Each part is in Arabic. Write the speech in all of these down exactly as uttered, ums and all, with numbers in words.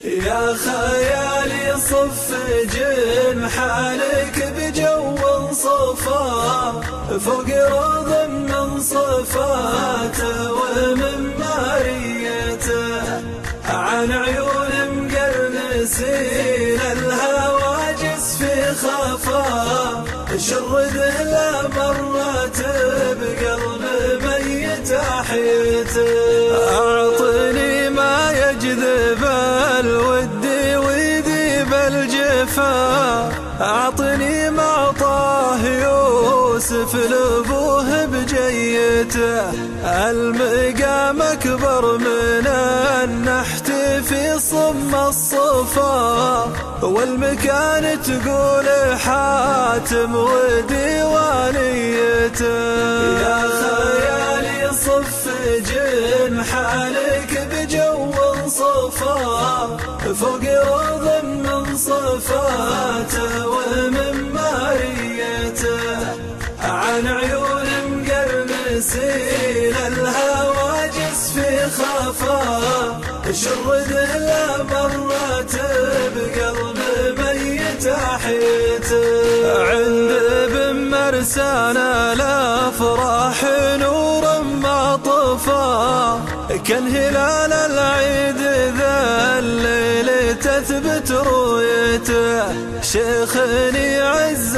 يا خيالي صف جنحانك بجو صفا فوق روض من صفاته ومن ماريته عن عيون مقرنسين الهواجس في خفا شرد له مرات بقلب ميت احيته اعطني ما يجذب الود ويذيب الجفا اعطني ما طاه يوسف لابوه بجيته المقام اكبر من النحت في صم الصفا والمكان تقول حاتم وديوانيته يا خيالي صف جنحانك بجو صفا فوق روض من صفاته ومن ماريته عن عيون مقرنسين الهواجس في خفا شرد له مرات بقلب ميت احيته عند ابن مرسان الافراح نور ما طفى كان هلال العيد ذا الليل تثبت رؤيته شيخني عز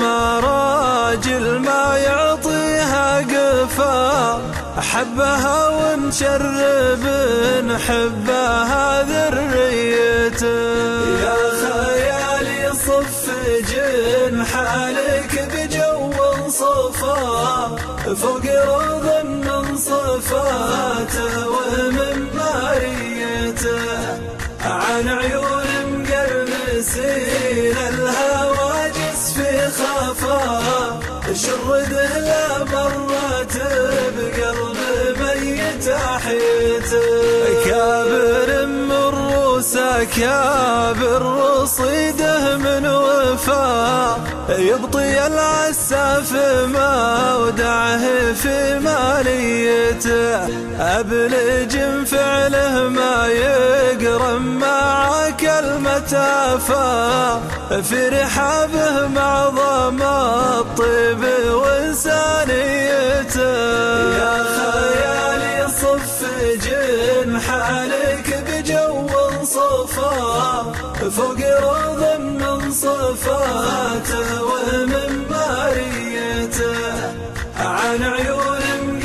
المراجل ما يعطيها قفا حبها ونشرب نحبها ذريته يا خيالي صف جنحانك بجو صفا فوق روض من صفاته ومن ماريته عن عيون مقرنسين الهواجس في خفا شرد له مرات بقلب ميت احيته كابر من روسه كابر رصيده من وفا يبطي العساف ما ودعه في ماليته أبلج فعله ما يقرم مع كلمة أفا في رحابه معظم الطيب وإنسانيته يا خيالي صف جنحانك بجو صفا فوق روض من صفاته ومن ماريته عن عيون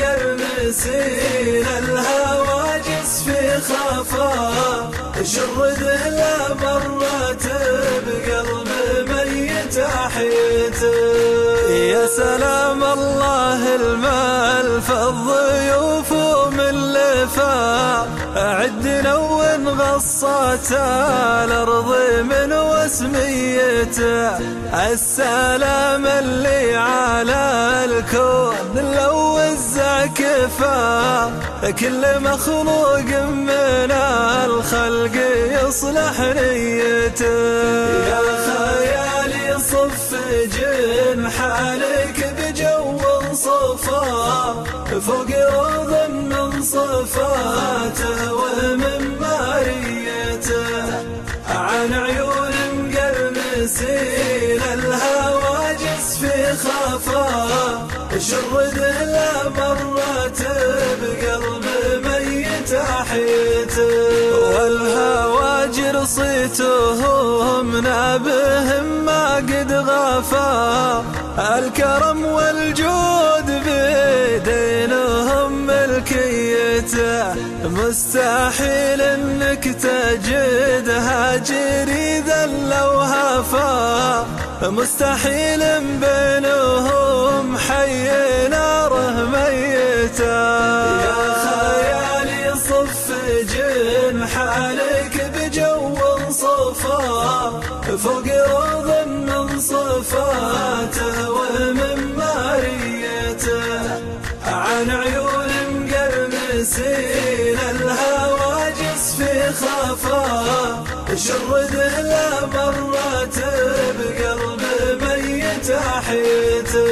مقرنسين الهواجس في خفا شرد له مرات بقلب ميت احيته يا سلام الله المال الضيوف من لفا عدنا وانغصت الارض من وسميته السلام اللي على الكون لو وزع كفا كل مخلوق من الخلق يصلح نيته يا خيالي صف جنحانك بجو صفا فوق روض من صفاته ومن ماريته عن عيون مقرنسين الهواجس في خفا شرد له مرات بقلب ميت احيته والهواجر صيتهم نابهم ما قد غفا الكرم والجود بيدينهم ملكيته مستحيل انك تجدها جريدا لو هفا مستحيل بينهم حي ناره ميته يا خيالي صف جنحانك بجو صفا فوق روض من صفاته ومن ماريته عن عيون مقرنسين الهواجس في خفا شرد له مرات بقلب ميت احيته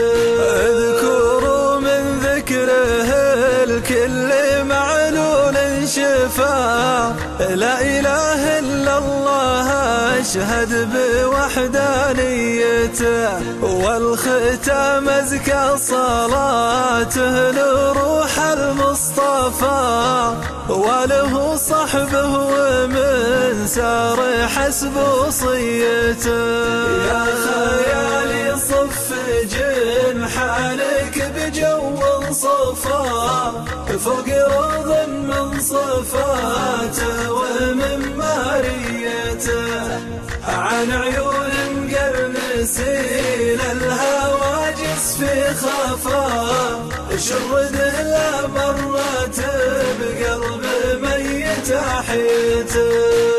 اذكروا من ذكره الكل معلول شفا لا اله الا الله اشهد بوحدانيته، والختام ازكى صلاته لروح المصطفى وله صحبه ومن سار حسب وصيته. يا خيالي صف جنحانك بجو صفا فوق روض من صفاته ومن ماريته، عن عيون مقرنسين الهواجس في خفا شرده لا مرت بقلب ميت احيته.